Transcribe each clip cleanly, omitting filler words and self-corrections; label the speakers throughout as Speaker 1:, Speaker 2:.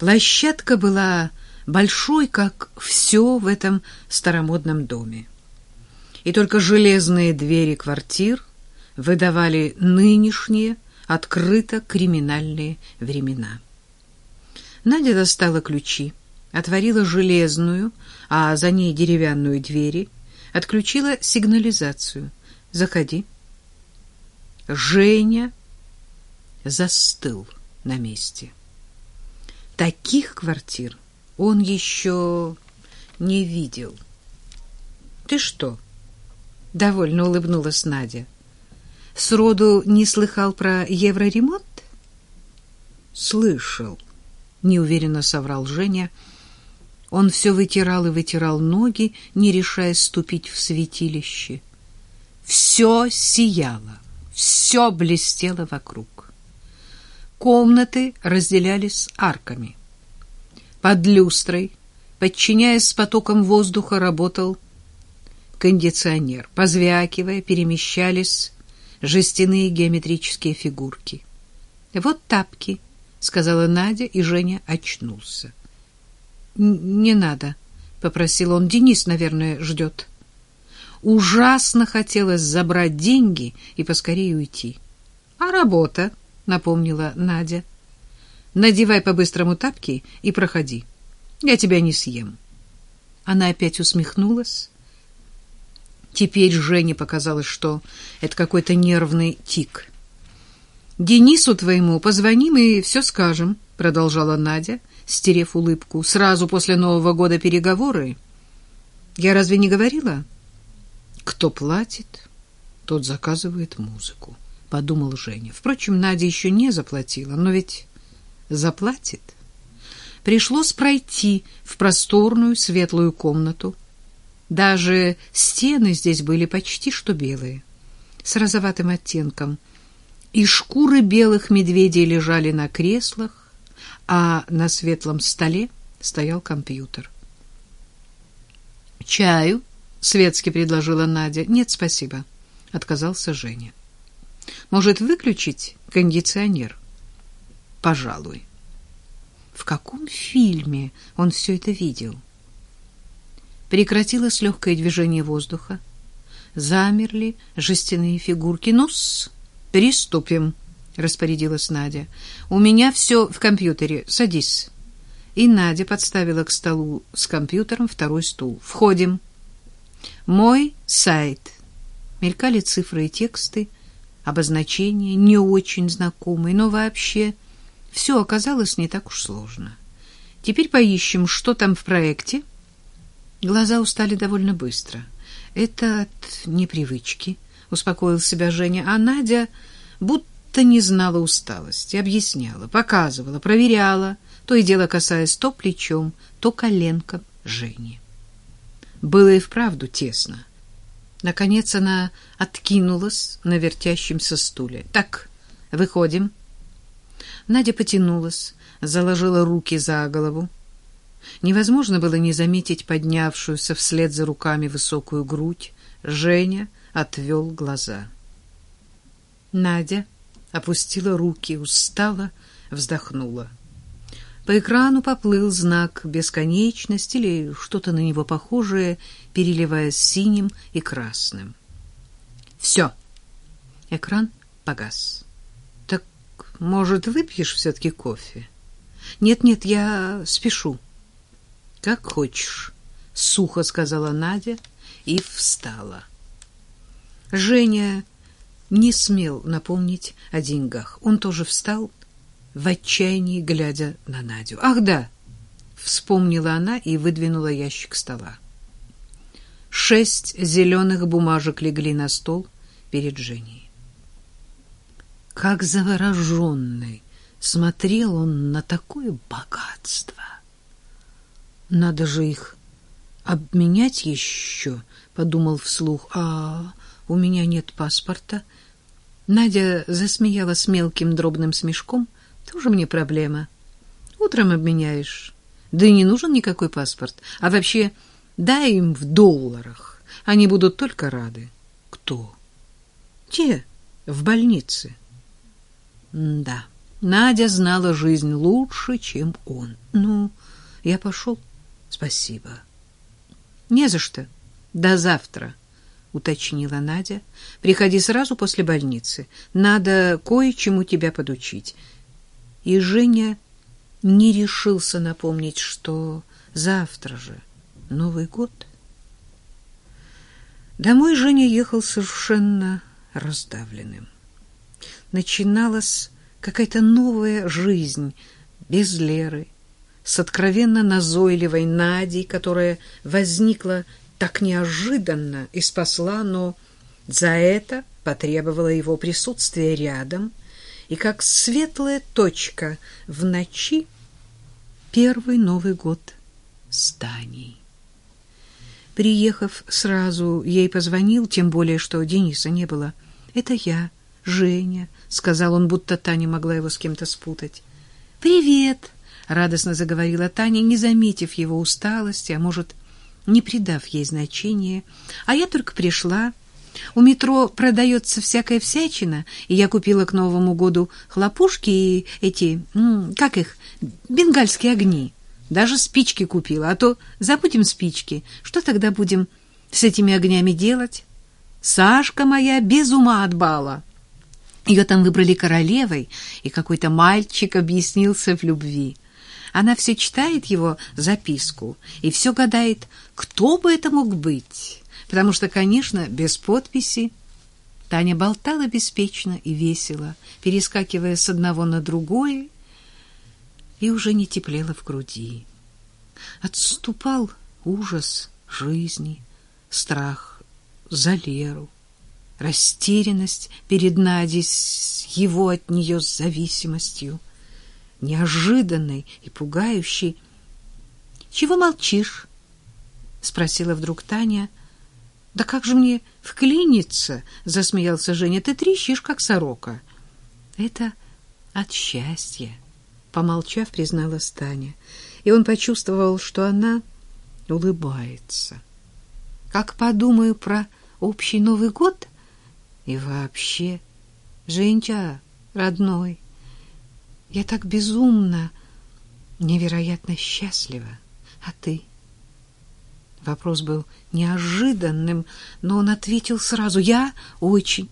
Speaker 1: Площадка была большой, как все в этом старомодном доме. И только железные двери квартир выдавали нынешние открыто криминальные времена. Надя достала ключи, отворила железную, а за ней деревянную двери, отключила сигнализацию. «Заходи». Женя застыл на месте. Таких квартир он еще не видел. «Ты что?» — довольно улыбнулась Надя. «Сроду не слыхал про евроремонт?» «Слышал», — неуверенно соврал Женя. Он все вытирал и вытирал ноги, не решаясь ступить в святилище. Все сияло, все блестело вокруг. Комнаты разделялись арками. Под люстрой, подчиняясь потокам воздуха, работал кондиционер. Позвякивая, перемещались жестяные геометрические фигурки. «Вот тапки», — сказала Надя, и Женя очнулся. «Не надо», — попросил он. «Денис, наверное, ждет». Ужасно хотелось забрать деньги и поскорее уйти. «А работа?» — напомнила Надя. «Надевай по-быстрому тапки и проходи. Я тебя не съем». Она опять усмехнулась. Теперь Жене показалось, что это какой-то нервный тик. «Денису твоему позвоним и все скажем», — продолжала Надя, стерев улыбку. «Сразу после Нового года переговоры. Я разве не говорила?» «Кто платит, тот заказывает музыку», — подумал Женя. Впрочем, Надя еще не заплатила, но ведь заплатит. Пришлось пройти в просторную светлую комнату. Даже стены здесь были почти что белые, с розоватым оттенком, и шкуры белых медведей лежали на креслах, а на светлом столе стоял компьютер. «Чаю?» — светски предложила Надя. «Нет, спасибо», — отказался Женя. «Может, выключить кондиционер?» «Пожалуй». В каком фильме он все это видел? Прекратилось легкое движение воздуха. Замерли жестяные фигурки. «Ну-с, приступим», — распорядилась Надя. «У меня все в компьютере. Садись». И Надя подставила к столу с компьютером второй стул. «Входим». «Мой сайт». Мелькали цифры и тексты, обозначения, не очень знакомые, но вообще все оказалось не так уж сложно. Теперь поищем, что там в проекте. Глаза устали довольно быстро. «Это от непривычки», — успокоил себя Женя, а Надя будто не знала усталости, объясняла, показывала, проверяла, то и дело касаясь то плечом, то коленком Жени. Было и вправду тесно. Наконец она откинулась на вертящемся стуле. «Так, выходим». Надя потянулась, заложила руки за голову. Невозможно было не заметить поднявшуюся вслед за руками высокую грудь. Женя отвел глаза. Надя опустила руки, устала, вздохнула. По экрану поплыл знак «Бесконечность» или что-то на него похожее, переливаясь синим и красным. «Все!» Экран погас. «Так, может, выпьешь все-таки кофе?» «Нет-нет, я спешу». «Как хочешь», — сухо сказала Надя и встала. Женя не смел напомнить о деньгах. Он тоже встал, в отчаянии глядя на Надю. «Ах, да!» — вспомнила она и выдвинула ящик стола. 6 зеленых бумажек легли на стол перед Женей. Как завороженный смотрел он на такое богатство. «Надо же их обменять еще», — подумал вслух. «А у меня нет паспорта». Надя засмеялась мелким дробным смешком. «Тоже мне проблема. Утром обменяешь. Да и не нужен никакой паспорт. А вообще, дай им в долларах. Они будут только рады». «Кто?» «Те в больнице». «Да». Надя знала жизнь лучше, чем он. Ну, я пошел. Спасибо. Не за что. До завтра, уточнила Надя. Приходи сразу после больницы. Надо кое-чему тебя подучить. И Женя не решился напомнить, что завтра же Новый год. Домой Женя ехал совершенно раздавленным. Начиналась какая-то новая жизнь без Леры, с откровенно назойливой Надей, которая возникла так неожиданно и спасла, но за это потребовала его присутствия рядом, и как светлая точка в ночи первый Новый год с Таней. Приехав сразу, ей позвонил, тем более, что Дениса не было. «Это я, Женя», — сказал он, будто Таня могла его с кем-то спутать. «Привет», — радостно заговорила Таня, не заметив его усталости, а может, не придав ей значения. «А я только пришла. У метро продается всякая всячина, и я купила к Новому году хлопушки и эти, как их, бенгальские огни. Даже спички купила, а то забудем спички. Что тогда будем с этими огнями делать? Сашка моя без ума от бала. Ее там выбрали королевой, и какой-то мальчик объяснился в любви. Она все читает его записку и все гадает, кто бы это мог быть, потому что, конечно, без подписи». Таня болтала беспечно и весело, перескакивая с одного на другое, и уже не теплело в груди. Отступал ужас жизни, страх за Леру, растерянность перед Надей с его от нее зависимостью, неожиданной и пугающей. «Чего молчишь?» — спросила вдруг Таня. «Да как же мне вклиниться?» — засмеялся Женя. «Ты трещишь, как сорока». «Это от счастья», — помолчав, призналась Таня. И он почувствовал, что она улыбается. «Как подумаю про общий Новый год и вообще, Женька, родной, я так безумно, невероятно счастлива. А ты?» Вопрос был неожиданным, но он ответил сразу: «Я очень».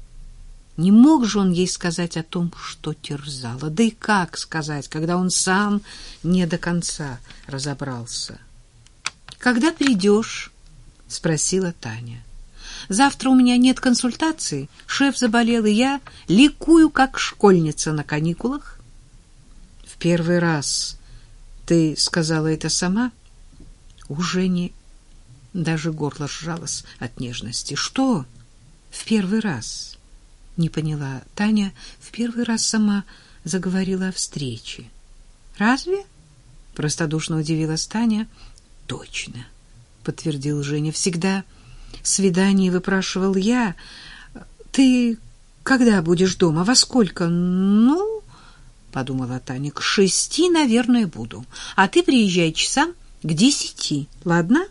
Speaker 1: Не мог же он ей сказать о том, что терзало. Да и как сказать, когда он сам не до конца разобрался? «Когда придешь?» — спросила Таня. «Завтра у меня нет консультации, шеф заболел, и я ликую, как школьница на каникулах». «В первый раз ты сказала это сама?» У Жени даже горло сжалось от нежности. «Что в первый раз?» — не поняла Таня. «В первый раз сама заговорила о встрече». «Разве?» — простодушно удивилась Таня. «Точно», — подтвердил Женя. «Всегда свидание выпрашивал я. Ты когда будешь дома? Во сколько?» «Ну, — подумала Таня, — к 6, наверное, буду. А ты приезжай часам к 10, ладно?»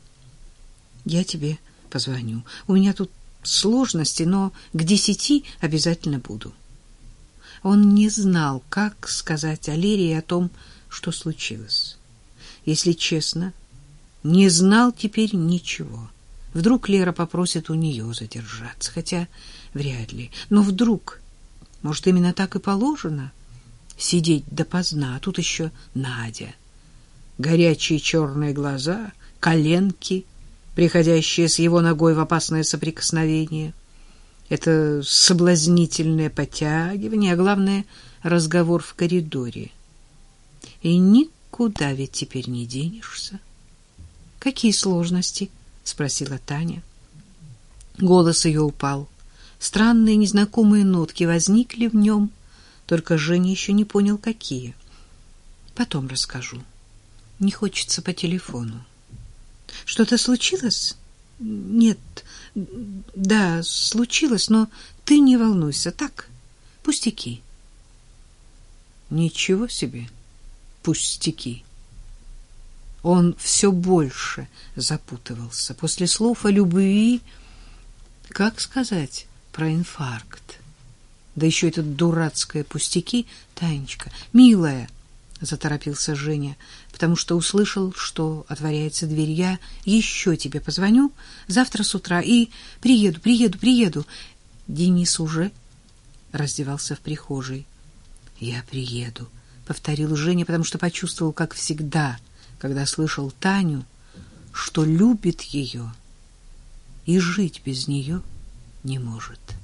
Speaker 1: «Я тебе позвоню. У меня тут сложности, но к 10 обязательно буду». Он не знал, как сказать Алире о том, что случилось. Если честно, не знал теперь ничего. Вдруг Лера попросит у нее задержаться, хотя вряд ли. Но вдруг, может, именно так и положено — сидеть допоздна, а тут еще Надя. Горячие черные глаза, коленки, приходящие с его ногой в опасное соприкосновение. Это соблазнительное подтягивание, а главное — разговор в коридоре. И никуда ведь теперь не денешься. «Какие сложности?» — спросила Таня. Голос ее упал. Странные незнакомые нотки возникли в нем, только Женя еще не понял, какие. «Потом расскажу. Не хочется по телефону». «Что-то случилось?» «Нет, да, случилось, но ты не волнуйся, так? Пустяки». «Ничего себе, пустяки». Он все больше запутывался. После слов о любви, как сказать про инфаркт? Да еще это дурацкое пустяки. Танечка, милая, заторопился Женя, потому что услышал, что отворяется дверь. Я еще тебе позвоню завтра с утра и приеду. Денис уже раздевался в прихожей. Я приеду, повторил Женя, потому что почувствовал, как всегда, когда слышал Таню, что любит ее и жить без нее не может.